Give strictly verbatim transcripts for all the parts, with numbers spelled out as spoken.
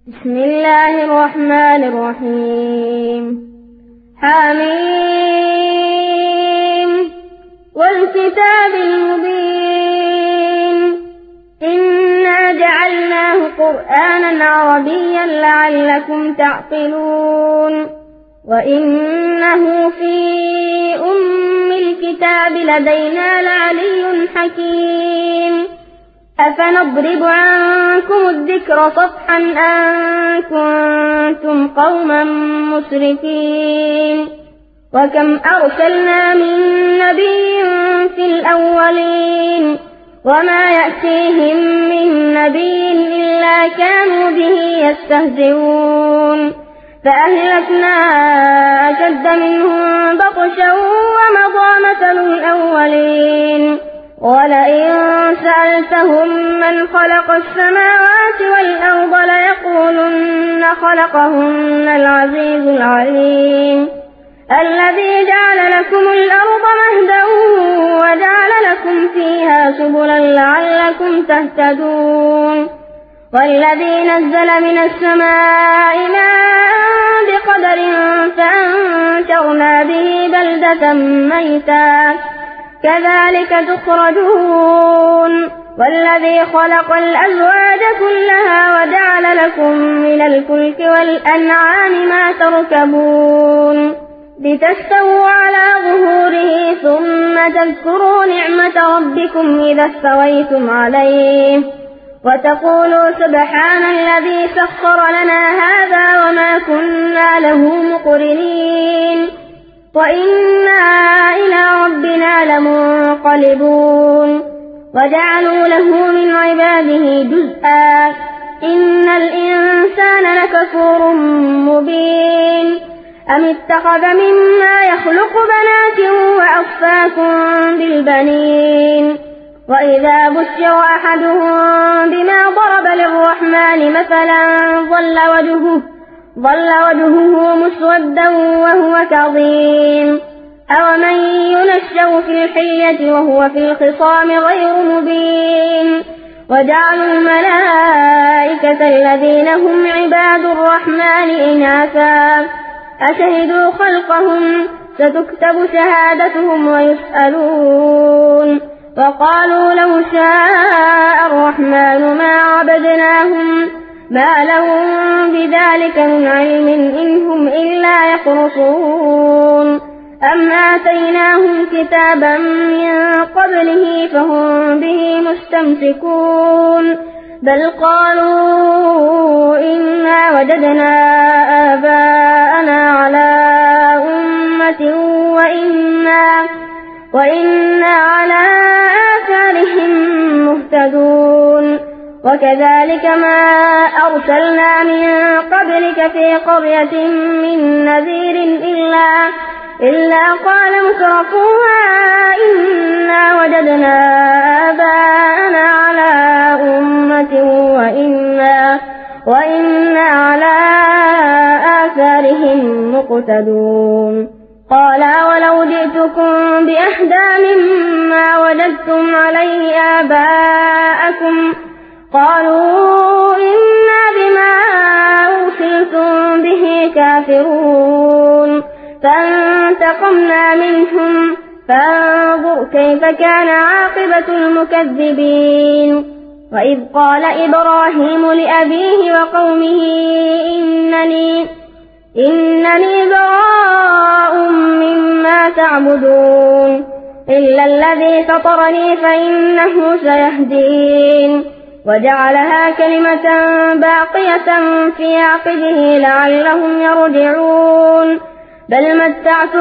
بسم الله الرحمن الرحيم. حميم والكتاب المبين إنا جعلناه قرآنا عربيا لعلكم تعقلون وإنه في أم الكتاب لدينا لعلي حكيم أفنضرب عنكم الذكر صفحا أن كنتم قوما مسرفين وكم أرسلنا من نبي في الأولين وما يأتيهم من نبي إلا كانوا به يستهزئون فأهلكنا أشد منهم بطشا ومضى مثل الأولين ولئن سألتهم من خلق السماوات والأرض ليقولن خلقهن العزيز العليم الذي جعل لكم الأرض مهدا وجعل لكم فيها سبلا لعلكم تهتدون والذي نزل من السماء ماء بقدر فأنشرنا به بلدة ميتا كذلك تخرجون والذي خلق الأزواج كلها وجعل لكم من الفلك والأنعام ما تركبون لتستووا على ظهوره ثم تذكروا نعمة ربكم إذا استويتم عليه وتقولوا سبحان الذي سخر لنا هذا وما كنا له مقرنين وإنا إلى ربنا لمنقلبون وجعلوا له من عباده جزءا إن الإنسان لكفور مبين أم اتخذ مما يخلق بنات وأصفاكم بالبنين وإذا بشر أحدهم بما ضرب للرحمن مثلا ظل وجهه ظل وجهه مسودا وهو كظيم أومن ينشأ في الحلية وهو في الخصام غير مبين وجعلوا الملائكة الذين هم عباد الرحمن إناثا أشهدوا خلقهم ستكتب شهادتهم ويسألون وقالوا لو شاء الرحمن ما عبدناهم ما لهم بذلك من علم إن هم إلا يخرصون أم آتيناهم كتابا من قبله فهم به مستمسكون بل قالوا إنا وجدنا آباءنا على أمة وإنا, وإنا على آثارهم مهتدون وكذلك ما أرسلنا من قبلك في قرية من نذير إلا, إلا قال مترفوها إنا وجدنا آباءنا على أمة وإنا, وإنا على آثارهم مقتدون قال ولو جئتكم بأهدى مما وجدتم عليه آباءكم قالوا إنا بما أرسلتم به كافرون فانتقمنا منهم فانظر كيف كان عاقبة المكذبين وإذ قال إبراهيم لأبيه وقومه إنني, إنني براء مما تعبدون إلا الذي فطرني فإنه سيهدين وجعلها كلمة باقية في عقبه لعلهم يرجعون بل متعت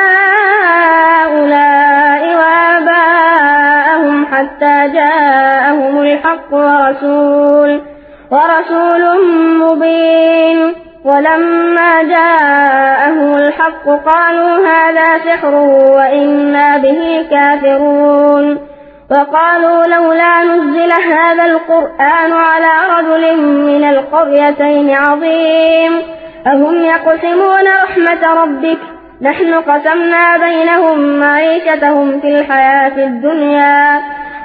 هؤلاء وآباءهم حتى جاءهم الحق ورسول, ورسول مبين ولما جاءهم الحق قالوا هذا سحر وإنا به كافرون وقالوا لولا نزل هذا القرآن على رجل من القريتين عظيم أهم يقسمون رحمة ربك نحن قسمنا بينهم معيشتهم في الحياة الدنيا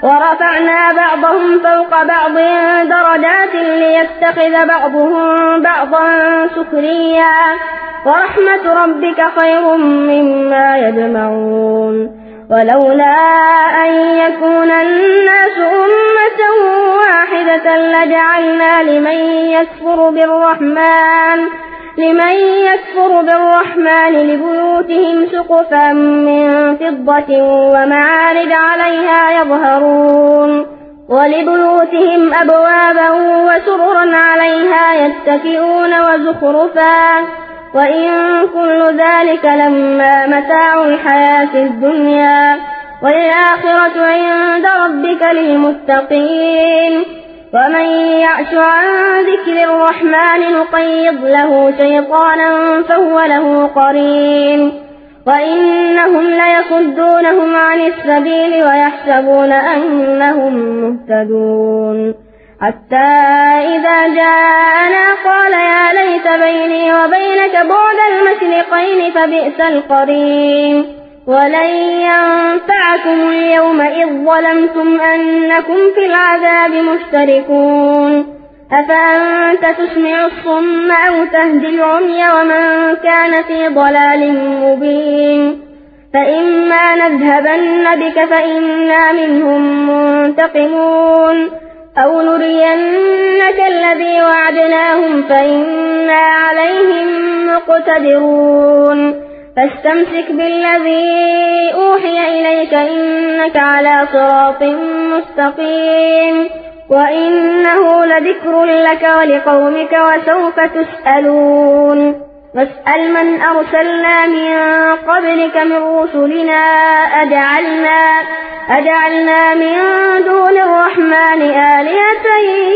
ورفعنا بعضهم فوق بعض درجات ليتخذ بعضهم بعضا سخريا ورحمة ربك خير مما يجمعون ولولا أن يكون الناس أمة واحدة لجعلنا لمن يكفر بالرحمن لمن يكفر بالرحمن لبيوتهم سقفا من فضة ومعارج عليها يظهرون ولبيوتهم أبوابا وسررا عليها يتكئون وزخرفا وإن كل ذلك لما متاع الحياة الدنيا والآخرة عند ربك للمتقين ومن يعش عن ذكر الرحمن نقيض له شيطانا فهو له قرين وإنهم ليصدونهم عن السبيل ويحسبون أنهم مهتدون حتى إذا جاءنا قال يا ليت بيني وبينك بعد المشرقين فبئس القرين ولن ينفعكم اليوم إذ ظلمتم أنكم في العذاب مشتركون أفأنت تسمع الصم أو تهدي العمي ومن كان في ضلال مبين فإما نذهبن بك فإنا منهم منتقمون أو نرينك الذي وعدناهم فإنا عليهم مقتدرون فاستمسك بالذي أوحي إليك إنك على صراط مستقيم وإنه لذكر لك ولقومك وسوف تسألون واسأل من أرسلنا من قبلك من رسلنا أجعلنا, أجعلنا من دون الرحمن آلهة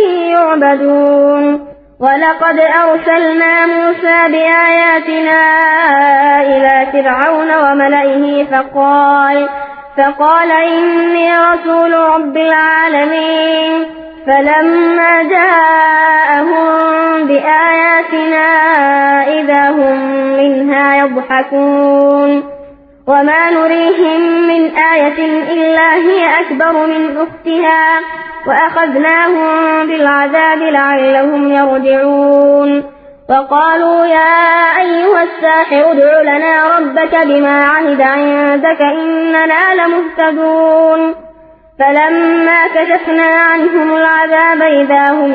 يعبدون ولقد أرسلنا موسى بآياتنا إلى فرعون وملئه فقال, فقال إني رسول رب العالمين فلما جاءهم بآياتنا إذا هم منها يضحكون وما نريهم من آية إلا هي أكبر من أختها وأخذناهم بالعذاب لعلهم يرجعون وقالوا يا أيها الساحر ادع لنا ربك بما عهد عندك إننا لمهتدون فلما كشفنا عنهم العذاب إذا هم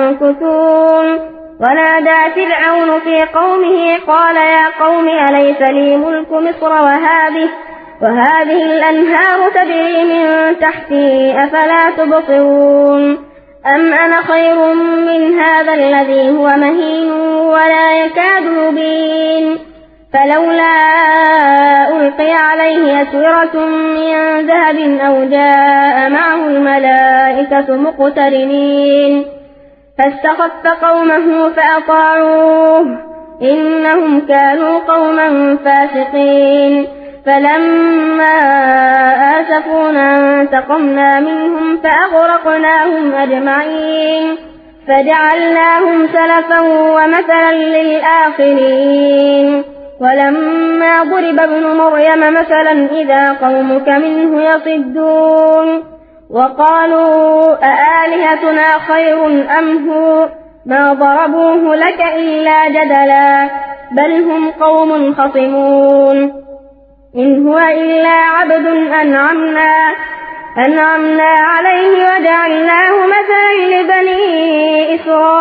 ينكثون ونادى فرعون في قومه قال يا قوم أليس لي ملك مصر وهذه, وهذه الأنهار تجري من تحتي أفلا تبصرون أم أنا خير من هذا الذي هو مهين ولا يكاد يبين فلولا ألقي عليه أسورة من ذهب أو جاء معه الملائكة مقترنين فاستخف قومه فأطاعوه إنهم كانوا قوما فاسقين فلما آسفونا انتقمنا منهم فأغرقناهم أجمعين فجعلناهم سلفا ومثلا للآخرين ولما ضرب ابن مريم مثلا إذا قومك منه يصدون وقالوا أآلهتنا خير أم هو ما ضربوه لك إلا جدلا بل هم قوم خصمون إن هو إلا عبد أنعمنا, أنعمنا عليه وجعلناه مثلا لبني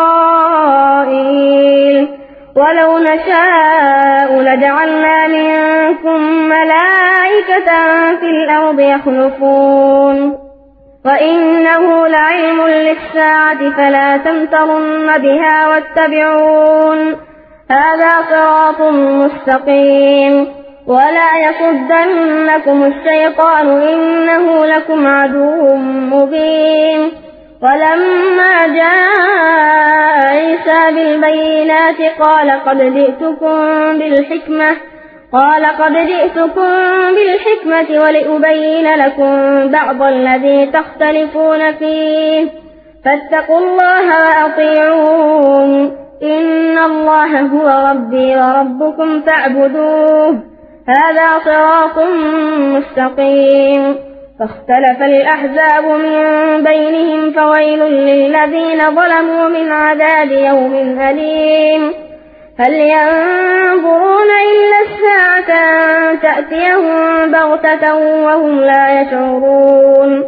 إسرائيل ولو نشاء لجعلنا منكم ملائكة في الأرض يخلفون وإنه لعلم للساعة فلا تمترن بها واتبعون هذا صراط مستقيم ولا يصدنكم الشيطان إنه لكم عدو مبين ولما جاء عيسى بالبينات قال قد جئتكم بالحكمة قال قد جئتكم بالحكمة ولأبين لكم بعض الذي تختلفون فيه فاتقوا الله وأطيعون إن الله هو ربي وربكم فاعبدوه هذا صراط مستقيم فاختلف الأحزاب من بينهم فويل للذين ظلموا من عذاب يوم أليم هل ينظرون إلا الساعة أن تأتيهم بغتة وهم لا يشعرون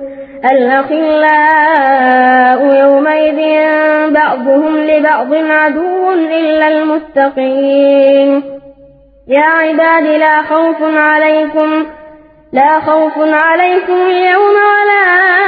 الأخلاء يومئذ بعضهم لبعض عدو إلا المتقين يا عباد لا خوف عليكم لا خوف عليكم اليوم ولا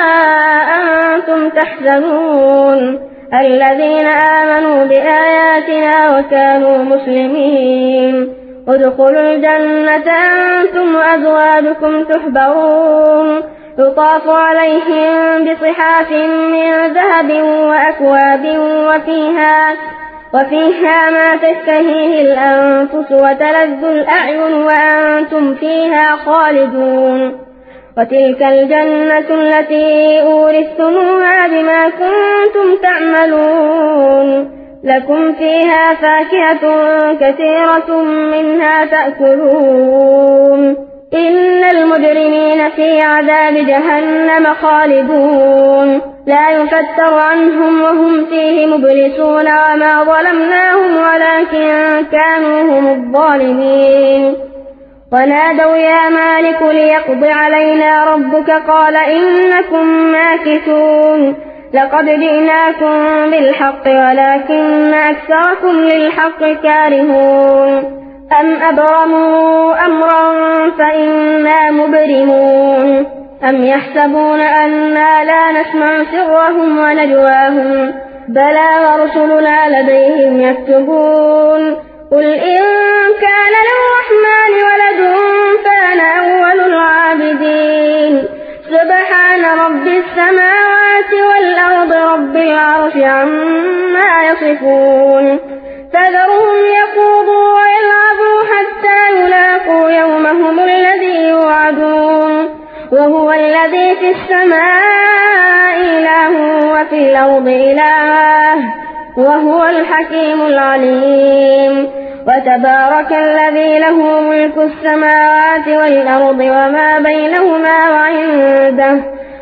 أنتم تحزنون الذين آمنوا بآياتنا وكانوا مسلمين ادخلوا الجنة أنتم وأزواجكم تحبرون يطاف عليهم بصحاف من ذهب وأكواب وفيها وفيها ما تشتهيه الأنفس وتلذ الأعين وأنتم فيها خالدون وتلك الجنة التي أورثتموها بما كنتم تعملون لكم فيها فاكهة كثيرة منها تأكلون إن المجرمين في عذاب جهنم خالدون لا يفتر عنهم وهم فيه مبلسون وما ظلمناهم ولكن كانوا هم الظالمين ونادوا يا مالك ليقض علينا ربك قال إنكم ماكثون لقد جئناكم بالحق ولكن أكثركم للحق كارهون أم أبرموا أمرا فإنا مبرمون أم يحسبون أنا لا نسمع سرهم ونجواهم بلى ورسلنا لديهم يكتبون قل إن كان للرحمن ولد فأنا أول العابدين سبحان رب السماوات والأرض رب العرش عما يصفون فذرهم يخوضوا ويلعبوا حتى يلاقوا يومهم الذي يوعدون وهو الذي في السماء إله وفي الأرض إله وهو الحكيم العليم وتبارك الذي له ملك السماوات والأرض وما بينهما وعنده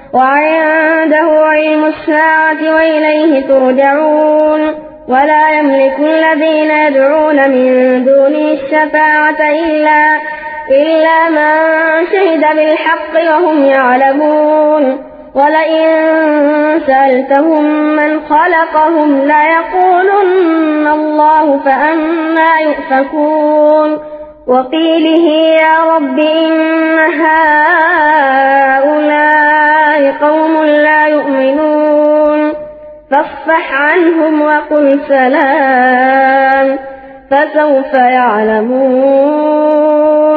وعنده علم الساعة وإليه ترجعون ولا يملك الذين يدعون من دونه الشفاعة إلا, إلا من شهد بالحق وهم يعلمون ولئن سألتهم من خلقهم ليقولن الله فأنى يؤفكون وقيله يا رب إن هؤلاء قوم لا يؤمنون فاصفح عنهم وقل سلام فسوف يعلمون.